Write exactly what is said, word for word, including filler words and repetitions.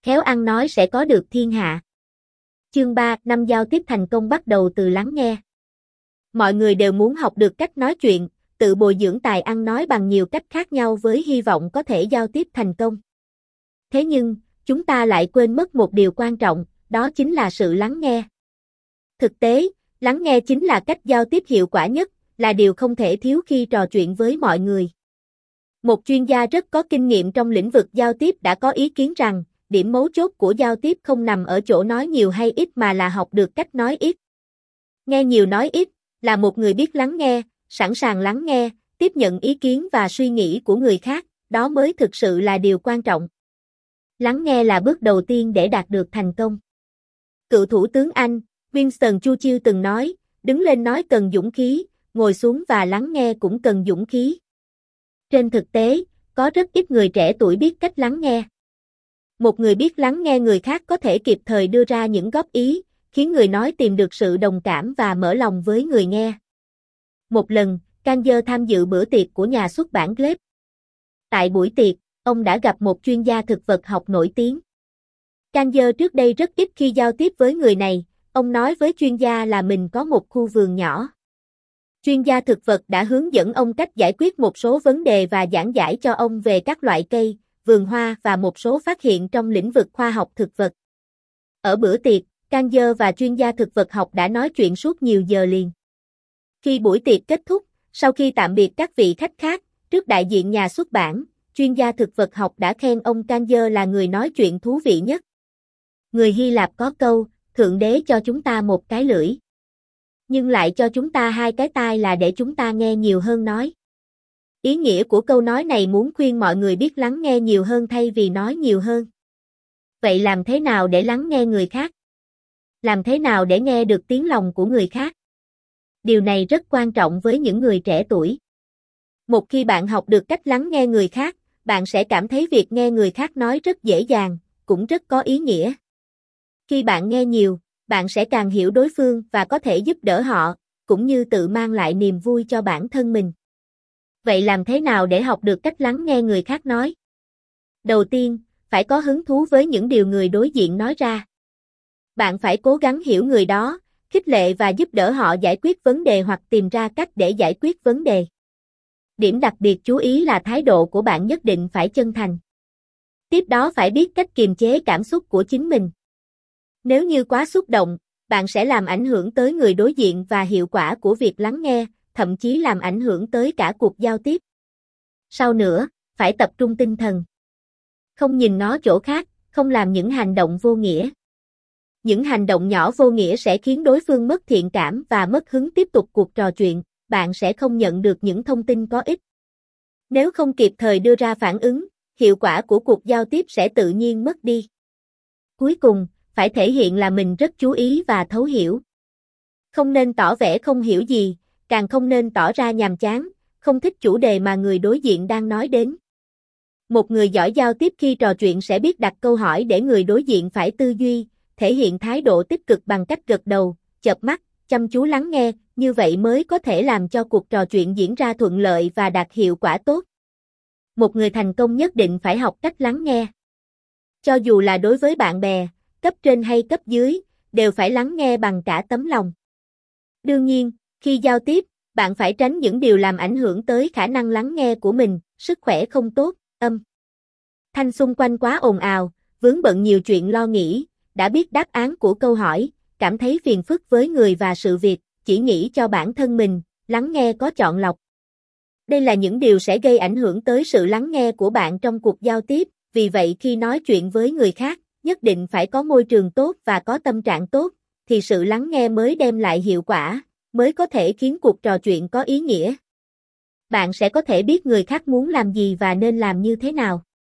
khéo ăn nói sẽ có được thiên hạ. Chương ba, năm giao tiếp thành công bắt đầu từ lắng nghe. Mọi người đều muốn học được cách nói chuyện, tự bồi dưỡng tài ăn nói bằng nhiều cách khác nhau với hy vọng có thể giao tiếp thành công. Thế nhưng, chúng ta lại quên mất một điều quan trọng, đó chính là sự lắng nghe. Thực tế, lắng nghe chính là cách giao tiếp hiệu quả nhất, là điều không thể thiếu khi trò chuyện với mọi người. Một chuyên gia rất có kinh nghiệm trong lĩnh vực giao tiếp đã có ý kiến rằng, điểm mấu chốt của giao tiếp không nằm ở chỗ nói nhiều hay ít mà là học được cách nói ít. Nghe nhiều nói ít, là một người biết lắng nghe, sẵn sàng lắng nghe, tiếp nhận ý kiến và suy nghĩ của người khác, đó mới thực sự là điều quan trọng. Lắng nghe là bước đầu tiên để đạt được thành công. Cựu Thủ tướng Anh, Winston Churchill từng nói, đứng lên nói cần dũng khí, ngồi xuống và lắng nghe cũng cần dũng khí. Trên thực tế, có rất ít người trẻ tuổi biết cách lắng nghe. Một người biết lắng nghe người khác có thể kịp thời đưa ra những góp ý, khiến người nói tìm được sự đồng cảm và mở lòng với người nghe. Một lần, Kanye tham dự bữa tiệc của nhà xuất bản Gleb. Tại buổi tiệc, ông đã gặp một chuyên gia thực vật học nổi tiếng. Kanye trước đây rất ít khi giao tiếp với người này, ông nói với chuyên gia là mình có một khu vườn nhỏ. Chuyên gia thực vật đã hướng dẫn ông cách giải quyết một số vấn đề và giảng giải cho ông về các loại cây, vườn hoa và một số phát hiện trong lĩnh vực khoa học thực vật. Ở bữa tiệc, Kanye và chuyên gia thực vật học đã nói chuyện suốt nhiều giờ liền. Khi buổi tiệc kết thúc, sau khi tạm biệt các vị khách khác, trước đại diện nhà xuất bản, chuyên gia thực vật học đã khen ông Kanye là người nói chuyện thú vị nhất. Người Hy Lạp có câu, Thượng Đế cho chúng ta một cái lưỡi, nhưng lại cho chúng ta hai cái tai là để chúng ta nghe nhiều hơn nói. Ý nghĩa của câu nói này muốn khuyên mọi người biết lắng nghe nhiều hơn thay vì nói nhiều hơn. Vậy làm thế nào để lắng nghe người khác? Làm thế nào để nghe được tiếng lòng của người khác? Điều này rất quan trọng với những người trẻ tuổi. Một khi bạn học được cách lắng nghe người khác, bạn sẽ cảm thấy việc nghe người khác nói rất dễ dàng, cũng rất có ý nghĩa. Khi bạn nghe nhiều, bạn sẽ càng hiểu đối phương và có thể giúp đỡ họ, cũng như tự mang lại niềm vui cho bản thân mình. Vậy làm thế nào để học được cách lắng nghe người khác nói? Đầu tiên, phải có hứng thú với những điều người đối diện nói ra. Bạn phải cố gắng hiểu người đó, khích lệ và giúp đỡ họ giải quyết vấn đề hoặc tìm ra cách để giải quyết vấn đề. Điểm đặc biệt chú ý là thái độ của bạn nhất định phải chân thành. Tiếp đó phải biết cách kiềm chế cảm xúc của chính mình. Nếu như quá xúc động, bạn sẽ làm ảnh hưởng tới người đối diện và hiệu quả của việc lắng nghe, thậm chí làm ảnh hưởng tới cả cuộc giao tiếp. Sau nữa, phải tập trung tinh thần. Không nhìn ngó chỗ khác, không làm những hành động vô nghĩa. Những hành động nhỏ vô nghĩa sẽ khiến đối phương mất thiện cảm và mất hứng tiếp tục cuộc trò chuyện, bạn sẽ không nhận được những thông tin có ích. Nếu không kịp thời đưa ra phản ứng, hiệu quả của cuộc giao tiếp sẽ tự nhiên mất đi. Cuối cùng, phải thể hiện là mình rất chú ý và thấu hiểu. Không nên tỏ vẻ không hiểu gì, càng không nên tỏ ra nhàm chán, không thích chủ đề mà người đối diện đang nói đến. Một người giỏi giao tiếp khi trò chuyện sẽ biết đặt câu hỏi để người đối diện phải tư duy, thể hiện thái độ tích cực bằng cách gật đầu, chợp mắt, chăm chú lắng nghe, như vậy mới có thể làm cho cuộc trò chuyện diễn ra thuận lợi và đạt hiệu quả tốt. Một người thành công nhất định phải học cách lắng nghe. Cho dù là đối với bạn bè, cấp trên hay cấp dưới, đều phải lắng nghe bằng cả tấm lòng. Đương nhiên, khi giao tiếp, bạn phải tránh những điều làm ảnh hưởng tới khả năng lắng nghe của mình, sức khỏe không tốt, âm thanh xung quanh quá ồn ào, vướng bận nhiều chuyện lo nghĩ, đã biết đáp án của câu hỏi, cảm thấy phiền phức với người và sự việc, chỉ nghĩ cho bản thân mình, lắng nghe có chọn lọc. Đây là những điều sẽ gây ảnh hưởng tới sự lắng nghe của bạn trong cuộc giao tiếp, vì vậy khi nói chuyện với người khác, nhất định phải có môi trường tốt và có tâm trạng tốt, thì sự lắng nghe mới đem lại hiệu quả, mới có thể khiến cuộc trò chuyện có ý nghĩa. Bạn sẽ có thể biết người khác muốn làm gì và nên làm như thế nào.